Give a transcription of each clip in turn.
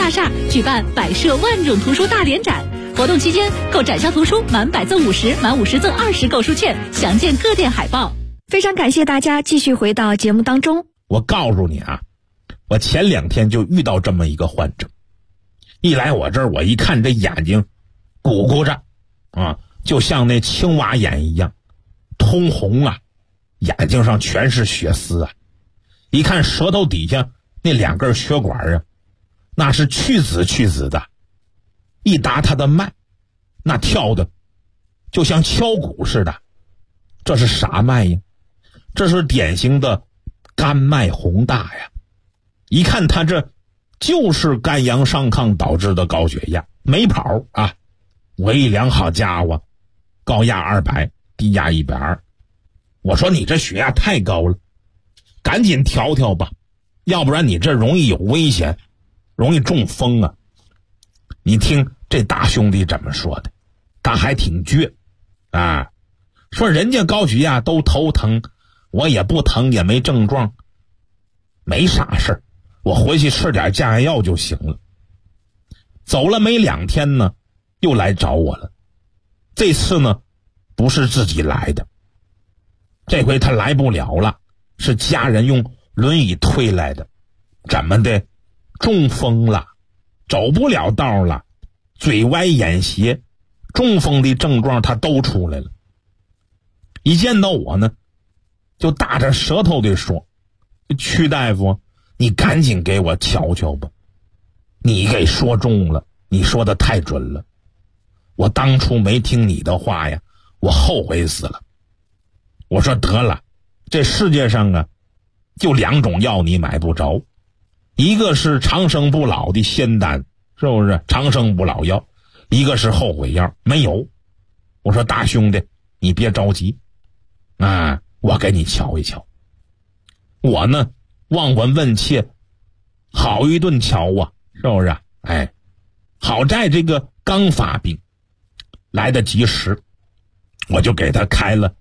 大厦举办百设万种图书大联展，活动期间购展销图书满100赠50，满50赠20购书券，详见各店海报。 非常感谢大家继续回到节目当中。 我告诉你啊，我前2天就遇到这么一个患者，一来我这儿，我一看这眼睛鼓鼓着啊，就像那青蛙眼一样通红啊，眼睛上全是血丝啊，一看舌头底下那2根血管啊，那是去紫的，一搭他的脉，那跳的就像敲鼓似的。这是啥脉呀？这是典型的肝脉洪大呀。一看他这就是肝阳上亢导致的高血压，没跑啊。我一量，好家伙，高压200，低压120。我说你这血压太高了，赶紧调调吧，要不然你这容易有危险，容易中风啊。你听这大兄弟怎么说的，他还挺倔啊，说人家高血压都头疼，我也不疼，也没症状，没啥事儿，我回去吃点降压药就行了。走了没2天呢，又来找我了。这次呢，不是自己来的，这回他来不了了，是家人用轮椅推来的。怎么的？中风了，走不了道了，嘴歪眼斜，中风的症状他都出来了。一见到我呢，就大着舌头地说：“曲大夫，你赶紧给我瞧瞧吧，你给说中了，你说的太准了。我当初没听你的话呀，我后悔死了。”我说得了，这世界上啊，就2种药你买不着，一个是长生不老的仙丹，是不是长生不老药？一个是后悔药，没有。我说大兄弟，你别着急啊，我给你瞧一瞧。我呢，望闻问切，好一顿瞧啊，是不是？哎，好在这个刚发病，来得及时，我就给他开了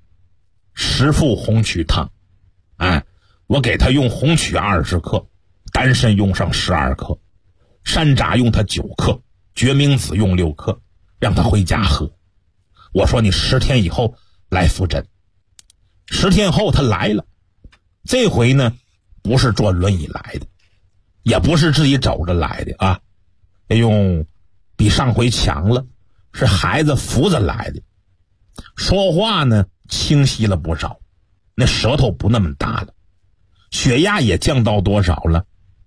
10副红曲汤。哎，我给他用红曲20克，丹参用上12克，山楂用它9克，决明子用6克，让他回家喝。我说你10天以后来复诊。10天后他来了，这回呢，不是坐轮椅来的，也不是自己走着来的啊，哎呦，比上回强了，是孩子扶着来的。说话呢清晰了不少，那舌头不那么大了，血压也降到多少了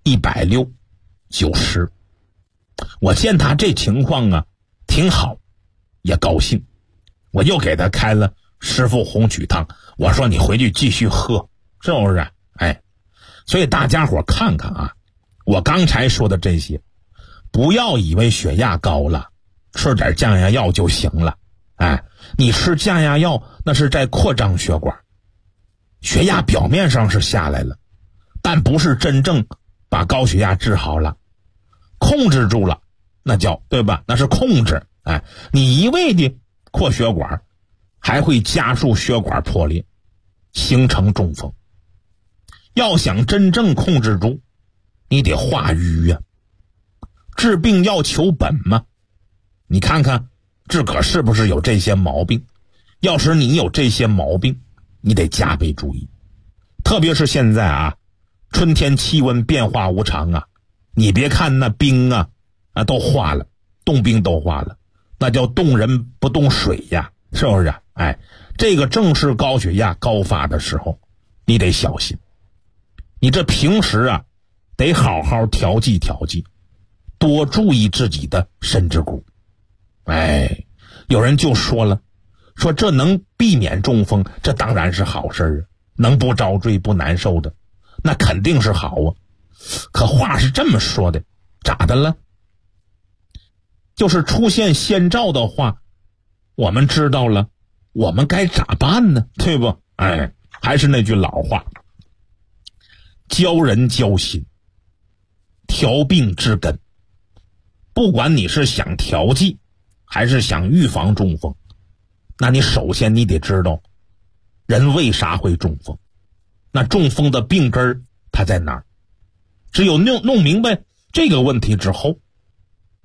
？160、90。我见他这情况啊挺好，也高兴，我又给他开了10副红曲汤。我说你回去继续喝，是不是？哎，所以大家伙看看啊，我刚才说的这些，不要以为血压高了吃点降压药就行了。哎，你吃降压药那是在扩张血管，血压表面上是下来了，但不是真正把高血压治好了，控制住了，那叫对吧？那是控制。哎，你一味的扩血管，还会加速血管破裂，形成中风。要想真正控制住，你得化瘀呀。治病要求本嘛，你看看自个儿是不是有这些毛病？要是你有这些毛病，你得加倍注意。特别是现在啊，春天气温变化无常啊，你别看那冰啊都化了，冻冰都化了，那叫冻人不冻水呀，是不是？哎，这个正是高血压高发的时候，你得小心。你这平时啊，得好好调剂调剂，多注意自己的身子骨。哎，有人就说了，说这能避免中风，这当然是好事啊，能不遭罪不难受的，那肯定是好啊。可话是这么说的，咋的了？就是出现先兆的话，我们知道了，我们该咋办呢？对不？哎，还是那句老话，教人教心，调病治根。不管你是想调剂还是想预防中风，那你首先你得知道人为啥会中风，那中风的病根儿它在哪儿？只有弄明白这个问题之后，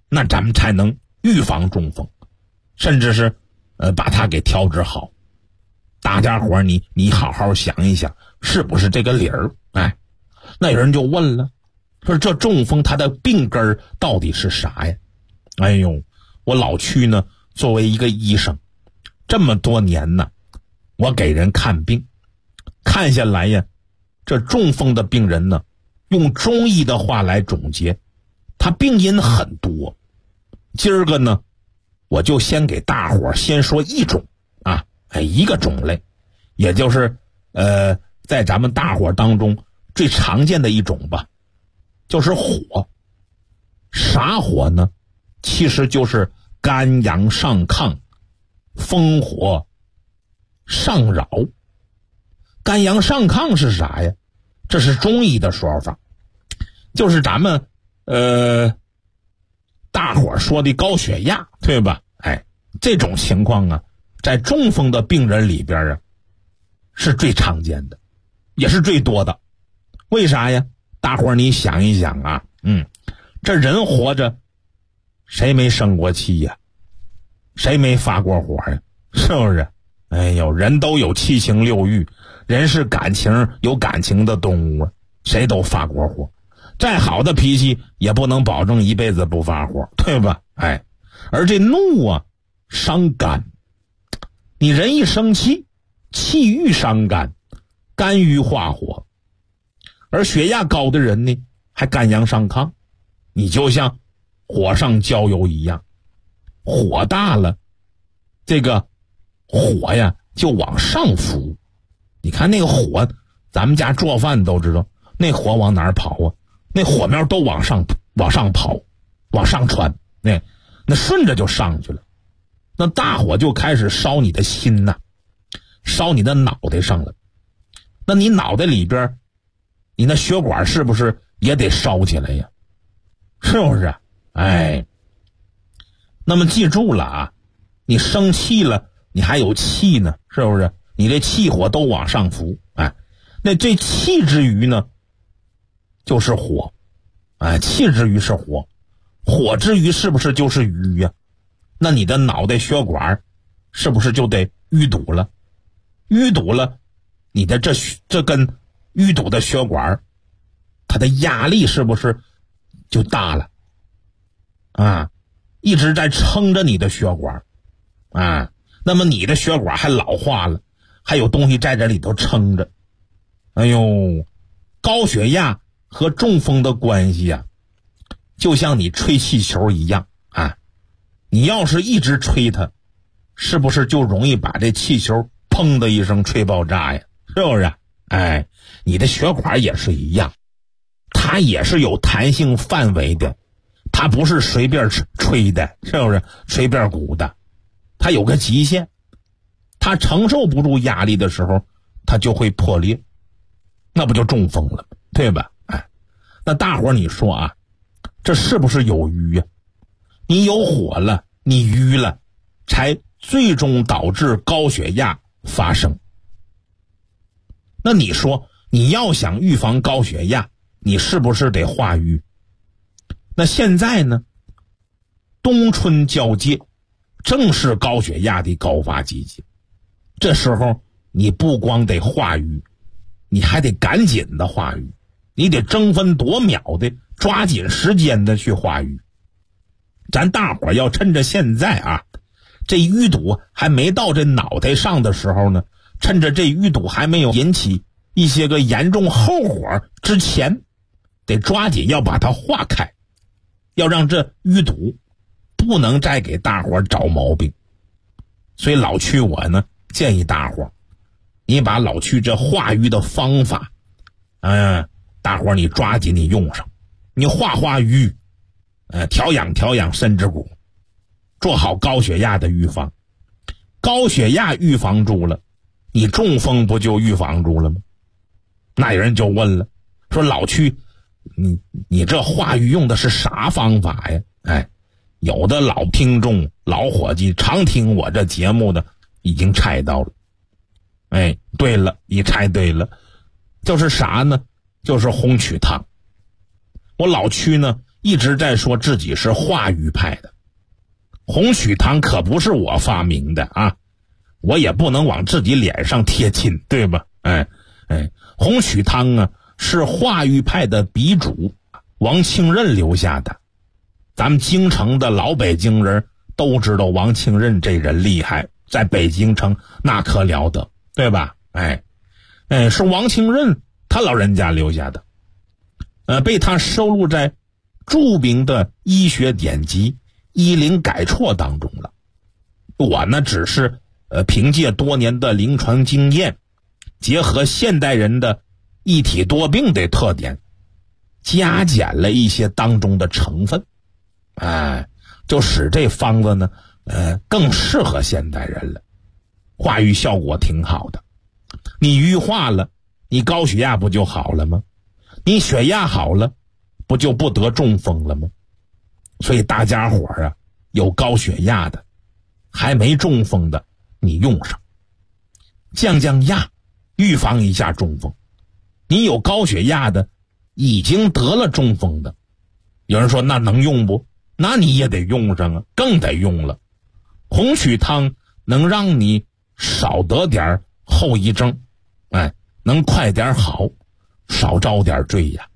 那咱们才能预防中风，甚至是把它给调治好。大家伙你好好想一想，是不是这个理儿？哎，那有人就问了，说这中风它的病根到底是啥呀？哎呦，我老屈呢，作为一个医生，这么多年呢，我给人看病，看下来呀，这中风的病人呢，用中医的话来总结，他病因很多。今儿个呢，我就先给大伙先说一种啊，一个种类，也就是在咱们大伙当中最常见的一种吧，就是火。啥火呢？其实就是肝阳上亢，风火上扰。肝阳上亢是啥呀？这是中医的说法，就是咱们大伙说的高血压，对吧？这种情况啊，在中风的病人里边啊，是最常见的，也是最多的。为啥呀？大伙你想一想啊，这人活着，谁没生过气呀？谁没发过火呀？是不是？哎呦，人都有七情六欲，人是有感情的动物啊，谁都发过火。再好的脾气也不能保证一辈子不发火，对吧？而这怒啊，伤肝。你人一生气，气郁伤肝，肝郁化火。而血压高的人呢，还肝阳上亢，你就像火上浇油一样，火大了，这个火呀就往上浮。你看那个火，咱们家做饭都知道，那火往哪儿跑啊？那火苗都往上跑，往上传，那顺着就上去了。那大火就开始烧你的心呐，烧你的脑袋上了。那你脑袋里边，你那血管是不是也得烧起来呀？是不是？那么记住了啊，你生气了，你还有气呢，是不是？你这气火都往上浮，那这气之余呢，就是火，气之余是火，火之余是不是就是瘀呀？那你的脑袋血管是不是就得淤堵了？淤堵了，你的这根淤堵的血管，它的压力是不是就大了？一直在撑着你的血管，那么你的血管还老化了，还有东西在这里头撑着。高血压和中风的关系啊，就像你吹气球一样你要是一直吹它，是不是就容易把这气球砰的一声吹爆炸呀？是不是？你的血管也是一样，它也是有弹性范围的，它不是随便吹的，是不是？随便鼓的，它有个极限，它承受不住压力的时候，它就会破裂，那不就中风了，对吧？那大伙你说啊，这是不是有瘀呀？你有火了，你瘀了，才最终导致高血压发生。那你说，你要想预防高血压，你是不是得化瘀？那现在呢，冬春交界，正是高血压的高发季节。这时候你不光得化瘀，你还得赶紧的化瘀，你得争分夺秒的抓紧时间的去化瘀。咱大伙要趁着现在啊，这淤堵还没到这脑袋上的时候呢，趁着这淤堵还没有引起一些个严重后果之前，得抓紧要把它化开，要让这淤堵不能再给大伙找毛病。所以老屈我呢建议大伙，你把老屈这化瘀的方法大伙你抓紧你用上，你化瘀，调养肾之骨，做好高血压的预防。高血压预防住了，你中风不就预防住了吗？那有人就问了，说老屈，你这化瘀用的是啥方法呀？有的老听众老伙计常听我这节目的已经猜到了。对了，你猜对了，就是啥呢？就是红曲汤。我老屈呢一直在说自己是化瘀派的。红曲汤可不是我发明的啊，我也不能往自己脸上贴金，对吧？红曲汤啊是化瘀派的鼻祖王清任留下的。咱们京城的老北京人都知道王清任这人厉害，在北京城那可了得，对吧？是王清任他老人家留下的，被他收录在著名的医学典籍《医灵改错》当中了。我呢只是凭借多年的临床经验，结合现代人的一体多病的特点，加减了一些当中的成分，就使这方子呢更适合现代人了，化瘀效果挺好的。你瘀化了，你高血压不就好了吗？你血压好了，不就不得中风了吗？所以大家伙啊，有高血压的还没中风的你用上，降压，预防一下中风。你有高血压的已经得了中风的，有人说那能用不？那你也得用上啊，更得用了。红曲汤能让你少得点后遗症，能快点好，少遭点罪呀。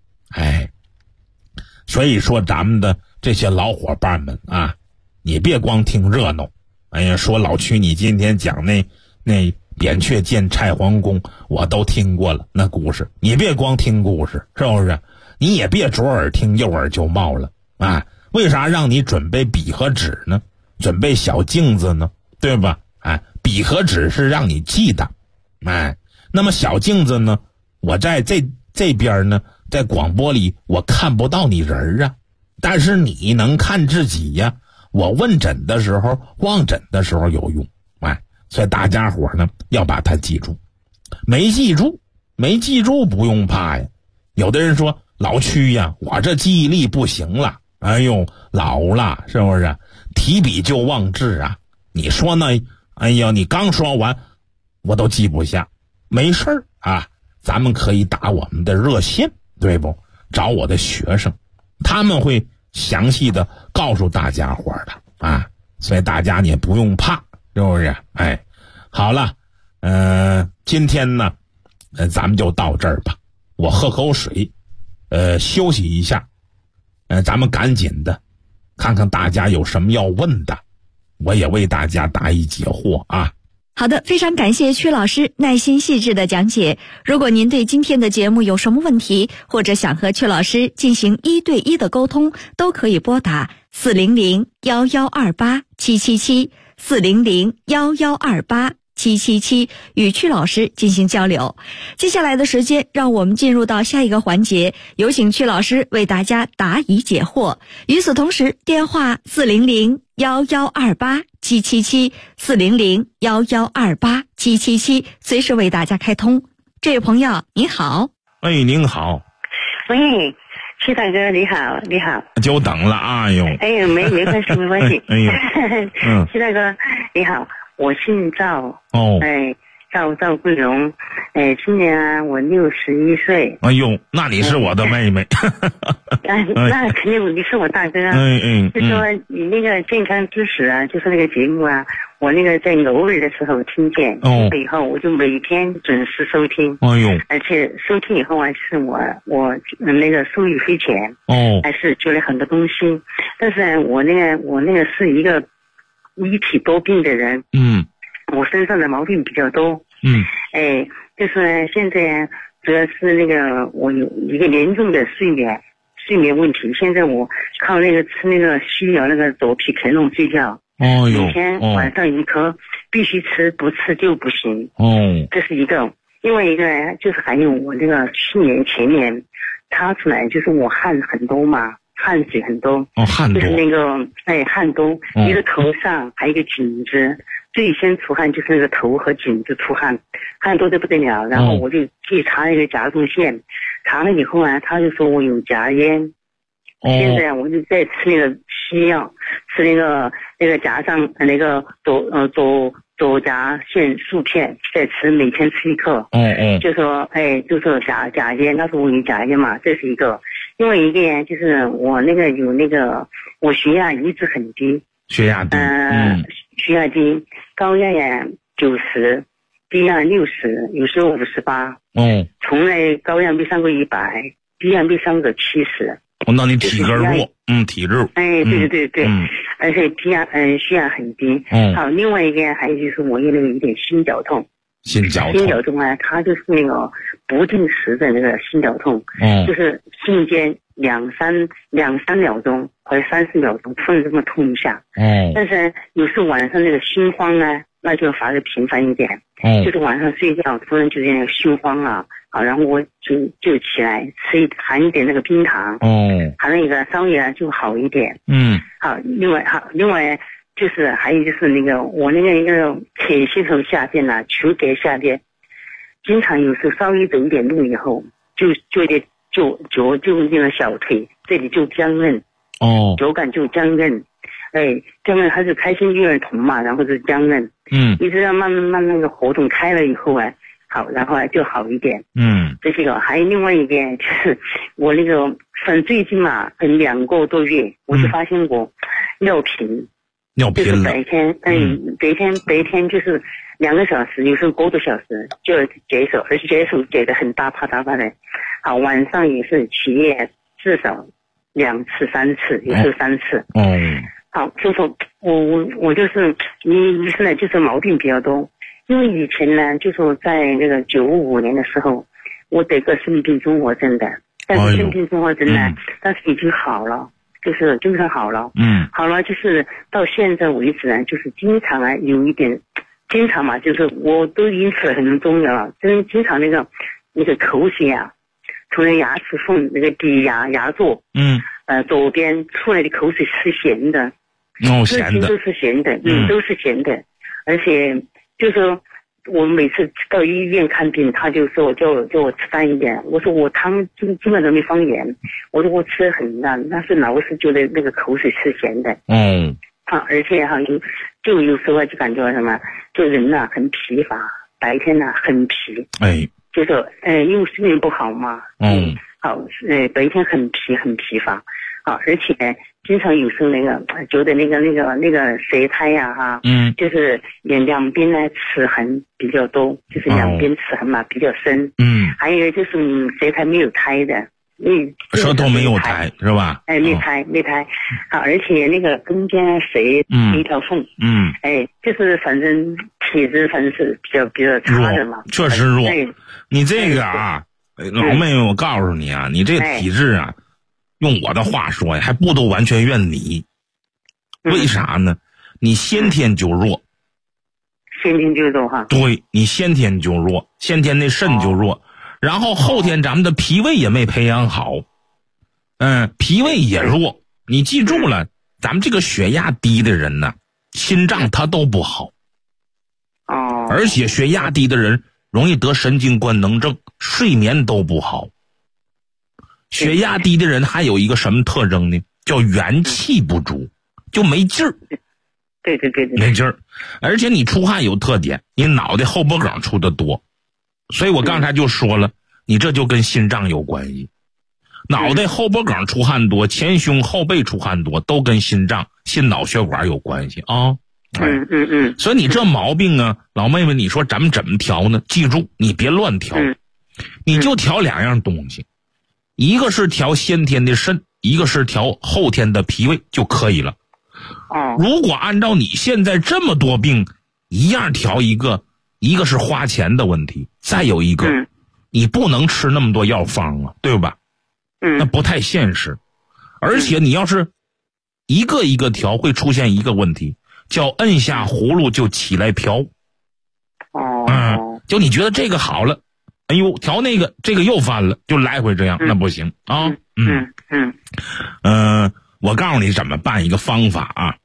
所以说咱们的这些老伙伴们啊，你别光听热闹。说老曲你今天讲那扁鹊见蔡桓公我都听过了，那故事你别光听故事，是不是？你也别左耳听右耳就冒了为啥让你准备笔和纸呢？准备小镜子呢，对吧？笔和纸是让你记的，那么小镜子呢，我在这边呢，在广播里我看不到你人啊，但是你能看自己呀。我问诊的时候望诊的时候有用，所以大家伙呢要把它记住。没记住不用怕呀。有的人说老曲呀，我这记忆力不行了，老了，是不是？提笔就忘字啊。你说呢？你刚说完我都记不下。没事儿啊，咱们可以打我们的热线，对不？找我的学生，他们会详细的告诉大家伙的所以大家你也不用怕，是不是？好了，今天呢咱们就到这儿吧，我喝口水休息一下，咱们赶紧的看看大家有什么要问的，我也为大家答疑解惑啊。 好的，非常感谢曲老师耐心细致的讲解。如果您对今天的节目有什么问题，或者想和曲老师进行1对1的沟通，都可以拨打400-1128-777 400-1128-777与曲老师进行交流。接下来的时间，让我们进入到下一个环节，有请曲老师为大家答疑解惑。与此同时，电话400-1128-777 400-1128-777随时为大家开通。这位朋友你好。 您好。 喂，曲大哥你好，你好。 久等了没关系没关系。曲大哥你好，我姓赵。赵桂荣。今年我61岁。 那你是我的妹妹。 那肯定你是我大哥。就说你那个健康知识啊，就是那个节目啊，我那个在偶尔的时候听见，听了以后我就每天准时收听。而且收听以后啊，是我那个受益匪浅。还是觉得很多东西，但是我那个是一个一体多病的人。我身上的毛病比较多。就是现在主要是那个我有一个严重的睡眠问题，现在我靠那个吃那个西药那个左匹克隆睡觉。每天晚上一颗，必须吃，不吃就不行。这是一个。另外一个就是还有我那个去年前年查出来，就是我汗很多嘛，汗水很多。汗多。就是那个汗多，一个头上还有一个颈子。最先出汗就是那个头和颈子出汗，汗多得不得了。然后我就去查那个甲状腺，查了以后啊，他就说我有甲烟。现在我就在吃那个西药，吃那个甲状那个左甲腺素片，在吃，每天吃1颗。就说甲烟，他说我有甲烟嘛，这是一个。 另外一个呀，就是我那个有那个我血压一直很低， 血压低， 血压低，高压呀90，低压60，有时候58，从来高压没上过100，低压没上过70。 那你体格弱，体质。 哎，对，而且血压很低。好，另外一个还有就是我有那个有点心绞痛。心绞痛啊，它就是那个不定时的那个心绞痛，就是瞬间两三秒钟或者30秒钟突然这么痛一下。但是有时候晚上那个心慌啊，那就反而频繁一点。就是晚上睡觉突然就那个心慌啊，好，然后我就起来含一点那个冰糖，含那个稍微就好一点。好，另外就是还有就是那个我那个一个铁系统下边呐，球给下边，经常有时候稍微走一点路以后，就那个小腿这里就僵韧，脚感就僵韧，僵韧还是开心婴儿童嘛，然后是僵韧，一直要慢慢那个活动开了以后啊，好，然后就好一点。这是个，还有另外一个就是我那个反最近嘛，2个多月，我就发现我尿频。就是白天，白天就是2个小时，有时候1个多小时就要解手，而且解手解得很大啪的。好，晚上也是起夜至少2次3次，有时候3次。好，就说我就是你现在就是毛病比较多，因为以前呢，就说在那个95年的时候，我得个肾病综合症的，但是肾病综合症呢，但是已经好了。就是经常好了，好了，就是到现在为止呢，就是经常啊有一点，经常嘛，就是我都已经吃了很多中药了，就是经常那个口水啊，从那牙齿缝那个底牙座，左边出来的口水是咸的， 咸的， 都是咸的，都是咸的，而且就是说。我每次到医院看病，他就说叫我吃淡一点。我说我汤基本都没放盐，我说我吃得很淡，但是老是觉得那个口水是咸的。而且有时候就感觉什么，就人呐很疲乏，白天呐很疲。就是因为睡眠不好嘛。好，白天很疲乏。好，而且经常有时候那个觉得那个舌苔呀就是两边呢齿痕比较多，就是两边齿痕嘛比较深。还有就是舌苔没有苔的， 舌头没有苔是吧？ 没苔。好，而且那个中间舌一条缝。就是反正体质反正是比较差的嘛。 确实弱。你这个老妹妹，我告诉你啊，你这体质啊。用我的话说呀，还不都完全怨你？为啥呢？你先天就弱。 先天就弱哈？ 对，你先天就弱，先天那肾就弱，然后后天咱们的脾胃也没培养好，脾胃也弱。你记住了，咱们这个血压低的人呢，心脏他都不好。而且血压低的人容易得神经官能症，睡眠都不好。血压低的人还有一个什么特征呢？叫元气不足，就没劲儿。 对， 没劲儿。而且你出汗有特点，你脑袋后脖梗出的多，所以我刚才就说了，你这就跟心脏有关系。脑袋后脖梗出汗多，前胸后背出汗多，都跟心脏、心脑血管有关系啊。所以你这毛病啊，老妹妹，你说咱们怎么调呢？记住，你别乱调，你就调2样东西。一个是调先天的肾，一个是调后天的脾胃就可以了。如果按照你现在这么多病一样调一个是花钱的问题，再有一个你不能吃那么多药方啊，对吧？那不太现实。而且你要是一个一个调，会出现一个问题，叫摁下葫芦就起来瓢。就你觉得这个好了，哎呦，调那个，这个又翻了，就来回这样，那不行啊。我告诉你怎么办一个方法啊。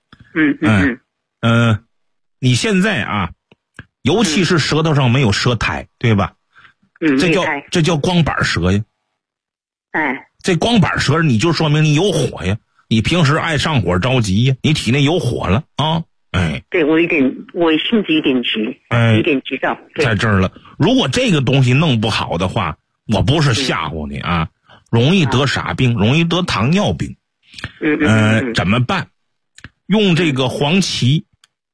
你现在啊，尤其是舌头上没有舌苔，对吧？这叫光板舌呀。这光板舌你就说明你有火呀，你平时爱上火着急呀，你体内有火了啊。 对，我性子有点急，有点急躁，在这儿了。如果这个东西弄不好的话，我不是吓唬你啊， 容易得啥病？容易得糖尿病。怎么办？用这个黄芪。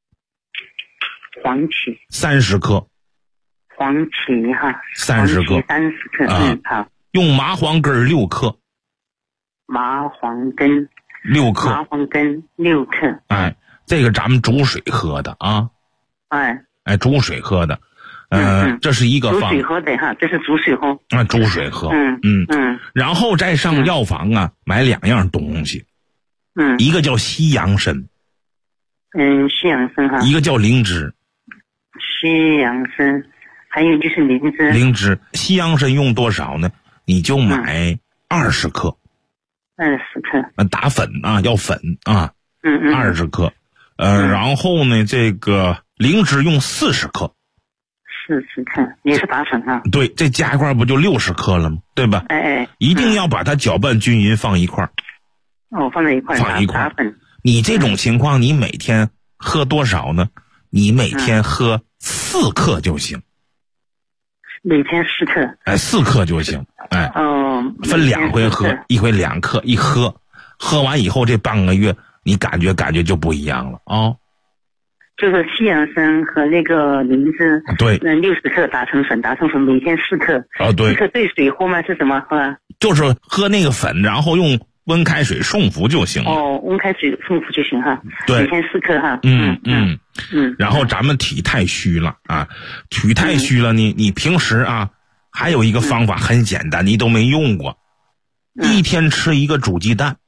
黄芪 30克。 黄芪哈 ，30克。 30克，好。 用麻黄根6克。 麻黄根 6克。 麻黄根6克。 哎，这个咱们煮水喝的啊。煮水喝的。这是一个方。 煮水喝的哈，这是煮水喝。 煮水喝。然后再上药房啊，买2样东西。一个叫西洋参。 西洋参哈。 一个叫灵芝。 西洋参，还有就是灵芝。 灵芝，西洋参用多少呢？你就买20克。 20克。 打粉啊，要粉啊。20克。然后呢，这个灵芝用40克。 40克也是打粉啊。 对，这加一块不就60克了吗？对吧？一定要把它搅拌均匀，放一块。 放在一块。 放一块。 打粉。 你这种情况，你每天喝多少呢？你每天喝4克就行。 每天4克。 4克就行。分2回喝，一回2克，一喝完以后这半个月，你感觉就不一样了啊。 就是西洋参和那个灵芝， 对 ，60克打成粉，每天4克。 对。 4克兑水喝吗？是什么喝？ 就是喝那个粉，然后用温开水送服就行了。 温开水送服就行哈。 对。 每天4克哈。 然后咱们体太虚了啊，体太虚了，你平时啊，还有一个方法很简单，你都没用过，一天吃一个煮鸡蛋。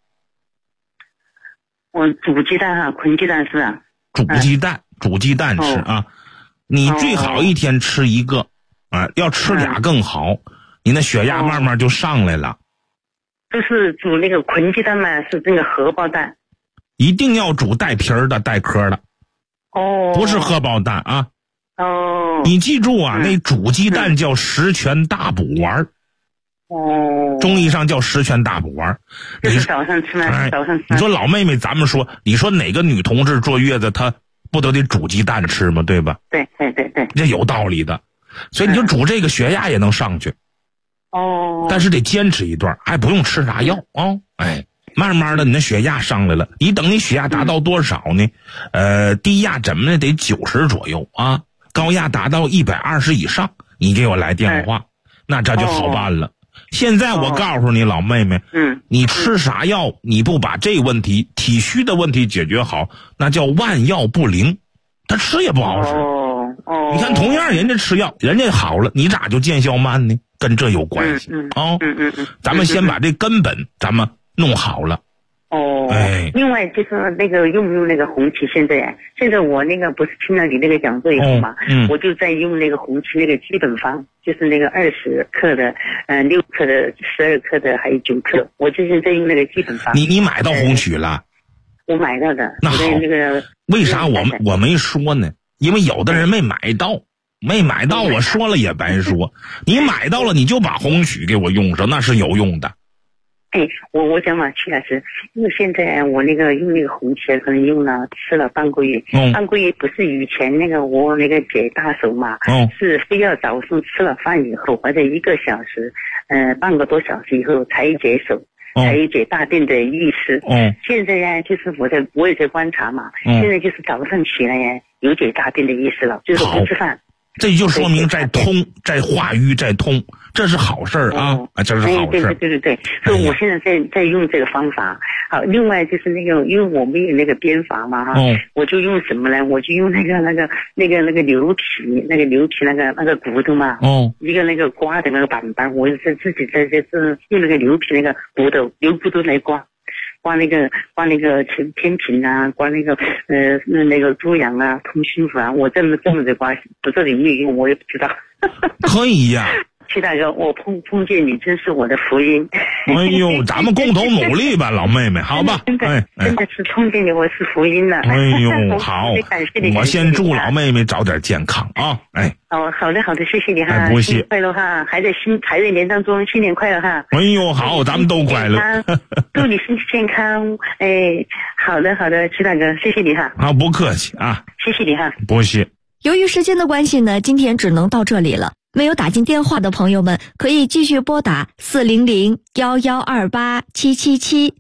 我煮鸡蛋哈，捆鸡蛋是吧？煮鸡蛋吃啊，你最好一天吃一个要吃俩更好，你那血压慢慢就上来了。 就是煮那个捆鸡蛋吗？是这个荷包蛋？ 一定要煮带皮儿的、带壳的。不是荷包蛋啊。你记住啊，那煮鸡蛋叫十全大补丸。中医上叫十全大补丸。 就是早上吃吗？早上吃。 你说老妹妹，咱们说，你说哪个女同志坐月子她不都得煮鸡蛋吃吗？对吧？ 对。 这有道理的。所以你就煮这个，血压也能上去。但是得坚持一段，还不用吃啥药慢慢的你的血压上来了，你等你血压达到多少呢？低压怎么的得90左右啊，高压达到120以上，你给我来电话，那这就好办了。现在我告诉你老妹妹，你吃啥药，你不把这问题体虚的问题解决好，那叫万药不灵，他吃也不好使。你看同样人家吃药，人家好了，你咋就见效慢呢？跟这有关系咱们先把这根本咱们弄好了。 另外就是那个用不用那个红芪？现在我那个不是听了你那个讲座以后嘛，我就在用那个红芪那个基本方，就是那个20克的、6克的、12克的，还有9克，我就是在用那个基本方。 你买到红芪了？ 我买到的。 那好，为啥我没说呢？因为有的人没买到。我说了也白说。你买到了，你就把红芪给我用上，那是有用的。 我讲嘛，曲老师，因为现在我那个用那个红芪，可能用了吃了半个月，半个月不是以前那个我那个解大手嘛，是非要早上吃了饭以后或者1个小时，半个多小时以后才解手，才有解大便的意思。现在呀，就是我也在观察嘛，现在就是早上起来呀，有解大便的意思了，就是不吃饭。 这就说明在通，在化瘀，在通，这是好事儿啊！这是好事儿。 对，所以我现在在用这个方法。好，另外就是那个，因为我没有那个鞭法嘛哈，我就用什么呢？我就用那个牛皮，那个骨头嘛，一个那个刮的那个板板，我是自己在用那个牛皮那个牛骨头来刮那个天平啊，刮那个猪羊啊，通心符啊，我这么的刮，不知道有没有用，我也不知道。 可以呀。 齐大哥，我碰见你真是我的福音。 哎呦，咱们共同努力吧，老妹妹，好吧？ 真的是碰见你，我是福音了。 哎呦，好，我先祝老妹妹早点健康啊！ 好的，谢谢你哈， 不谢， 快乐哈，还在年当中，新年快乐哈！ 哎呦，好，咱们都快乐， 祝你身体健康。好的，齐大哥，谢谢你哈。 不客气啊， 谢谢你哈， 不谢。 由于时间的关系呢，今天只能到这里了。 没有打进电话的朋友们，可以继续拨打400-1128-777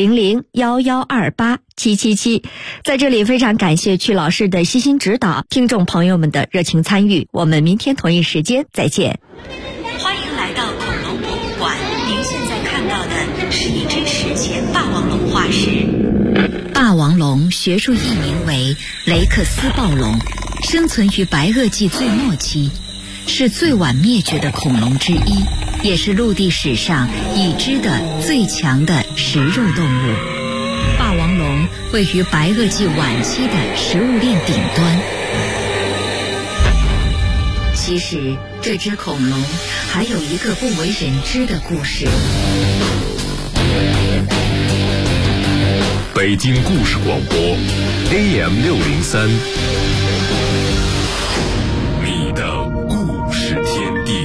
400-1128-777。在这里非常感谢曲老师的悉心指导，听众朋友们的热情参与。我们明天同一时间再见。 欢迎来到恐龙博物馆，您现在看到的是一只史前霸王龙化石。霸王龙学术译名为雷克斯暴龙，生存于白垩纪最末期，是最晚灭绝的恐龙之一，也是陆地史上已知的最强的食肉动物。霸王龙位于白垩纪晚期的食物链顶端。其实这只恐龙还有一个不为人知的故事。 北京故事广播 AM603， 你的故事天地。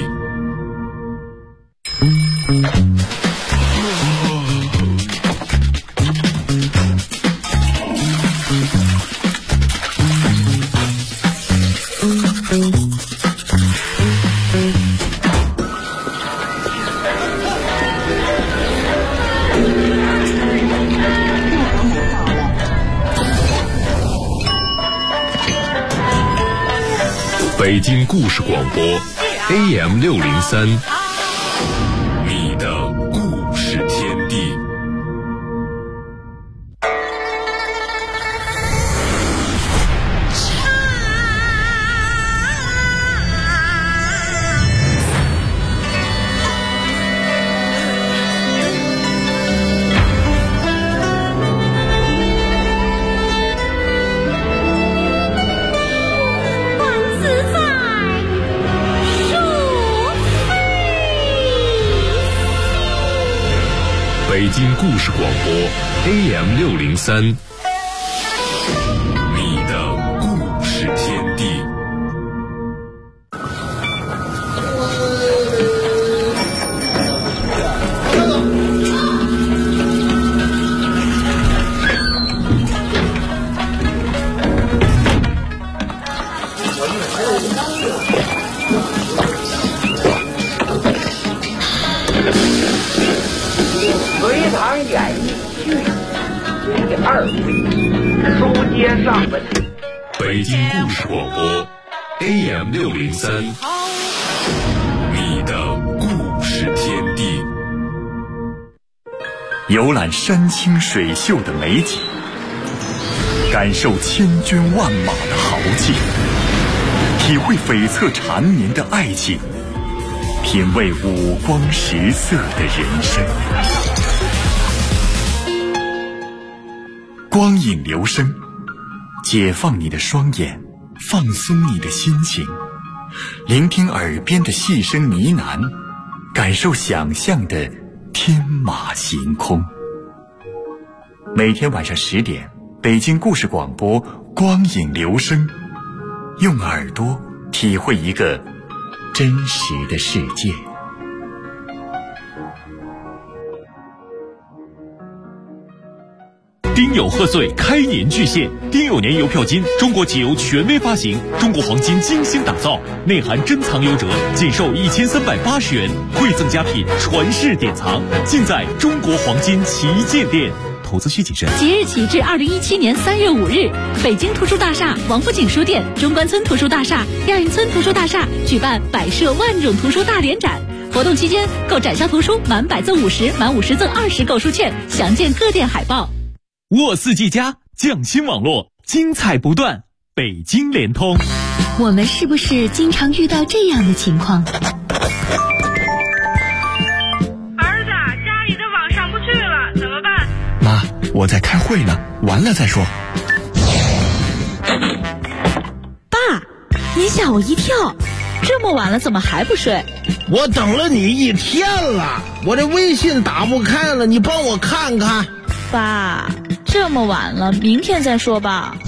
北京故事广播 AM603， 你的故事天地。北京故事广播 AM603， 你的故事天地。 隋唐演义序第2回，书接上文。 北京故事广播 AM603， 你的故事天地。 游览山清水秀的美景，感受千军万马的豪气，体会悱恻缠绵的爱情，品味五光十色的人生。光影流声，解放你的双眼，放松你的心情，聆听耳边的细声呢喃，感受想象的天马行空。每天晚上10点，北京故事广播光影流声，用耳朵体会一个真实的世界。 丁酉贺岁，开年巨献，丁酉年邮票金，中国集邮权威发行，中国黄金精心打造，内含珍藏优折，仅售1380元，馈赠佳品，传世典藏，尽在中国黄金旗舰店。投资需谨慎。 即日起至2017年3月5日，北京图书大厦、王府井书店、中关村图书大厦、亚运村图书大厦举办百设万种图书大联展。活动期间，购展销图书满100赠50，满50赠20购书券，详见各店海报。 沃4G+匠心网络，精彩不断。北京联通。 我们是不是经常遇到这样的情况？ 儿子，家里的网上不去了，怎么办？ 妈，我在开会呢，完了再说。 爸，你吓我一跳，这么晚了怎么还不睡？ 我等了你1天了，我这微信打不开了，你帮我看看。 爸，这么晚了，明天再说吧。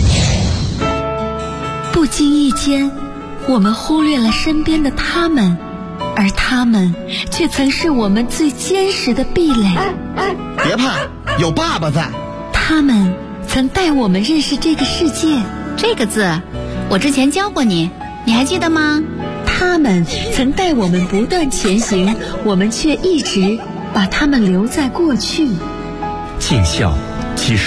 不经意间，我们忽略了身边的他们，而他们却曾是我们最坚实的壁垒。 别怕，有爸爸在。 他们曾带我们认识这个世界。 这个字，我之前教过你，你还记得吗？ 他们曾带我们不断前行，我们却一直把他们留在过去。 尽孝其实